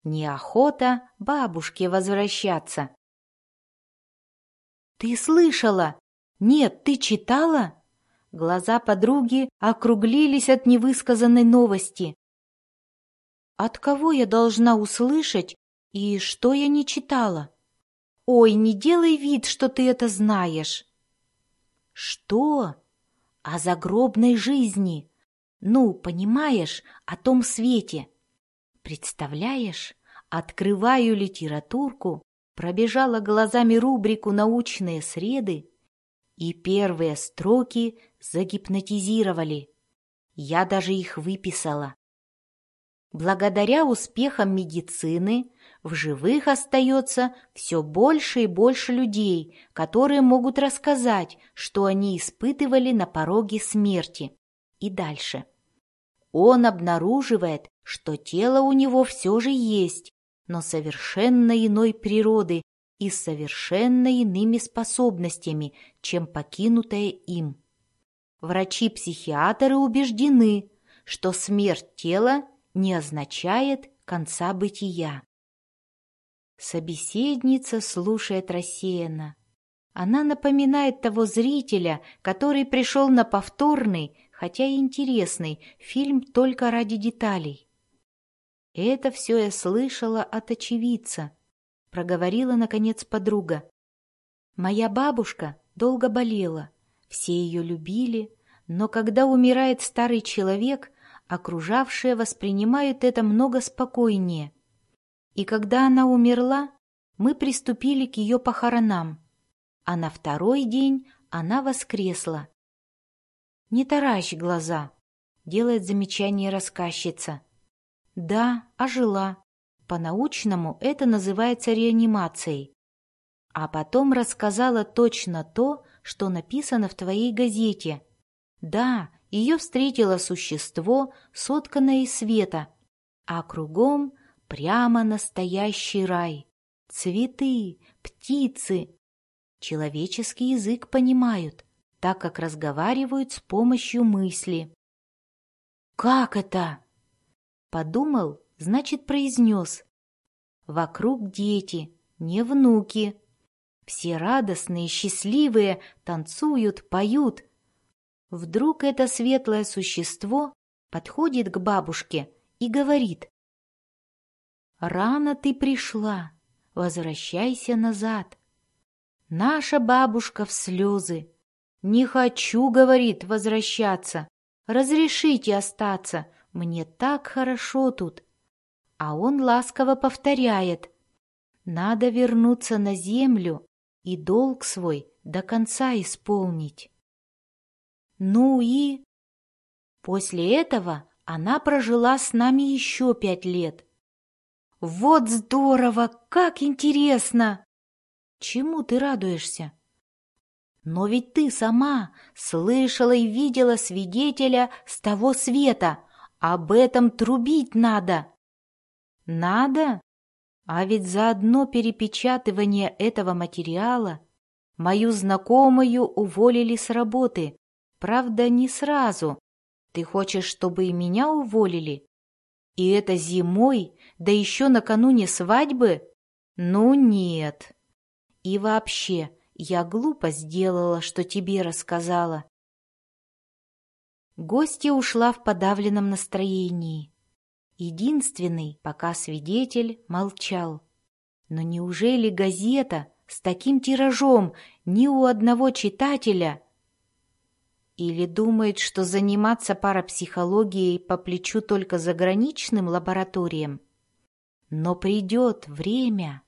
Неохота бабушке возвращаться. «Ты слышала? Нет, ты читала?» Глаза подруги округлились от невысказанной новости. «От кого я должна услышать и что я не читала?» «Ой, не делай вид, что ты это знаешь!» «Что?» «О загробной жизни. Ну, понимаешь, о том свете. Представляешь, открываю литературку, пробежала глазами рубрику «Научные среды», и первые строки загипнотизировали. Я даже их выписала. Благодаря успехам медицины в живых остается все больше и больше людей, которые могут рассказать, что они испытывали на пороге смерти. И дальше. Он обнаруживает, что тело у него все же есть, но совершенно иной природы и с совершенно иными способностями, чем покинутое им. Врачи-психиатры убеждены, что смерть тела не означает конца бытия. Собеседница слушает рассеянно. Она напоминает того зрителя, который пришел на повторный, хотя и интересный, фильм только ради деталей. «Это все я слышала от очевидца», — проговорила, наконец, подруга. «Моя бабушка долго болела, все ее любили, но когда умирает старый человек, окружавшие воспринимают это много спокойнее. И когда она умерла, мы приступили к ее похоронам, а на второй день она воскресла». «Не таращь глаза», — делает замечание рассказчица. «Да, ожила. По-научному это называется реанимацией. А потом рассказала точно то, что написано в твоей газете. Да, ее встретило существо, сотканное из света, а кругом прямо настоящий рай. Цветы, птицы. Человеческий язык понимают, так как разговаривают с помощью мысли». «Как это?» Подумал, значит, произнес. Вокруг дети, не внуки. Все радостные, счастливые, танцуют, поют. Вдруг это светлое существо подходит к бабушке и говорит: «Рано ты пришла, возвращайся назад». Наша бабушка в слезы. «Не хочу, — говорит, — возвращаться. Разрешите остаться, мне так хорошо тут». А он ласково повторяет: «Надо вернуться на землю и долг свой до конца исполнить». Ну и... После этого она прожила с нами еще 5 лет. Вот здорово, как интересно! Чему ты радуешься? Но ведь ты сама слышала и видела свидетеля с того света. Об этом трубить надо. Надо? А ведь за одно перепечатывание этого материала мою знакомую уволили с работы. Правда, не сразу. Ты хочешь, чтобы и меня уволили? И это зимой, да еще накануне свадьбы? Ну нет. И вообще, я глупо сделала, что тебе рассказала. Гостья ушла в подавленном настроении. Единственный пока свидетель молчал. Но неужели газета с таким тиражом ни у одного читателя? Или думает, что заниматься парапсихологией по плечу только заграничным лабораториям? Но придет время.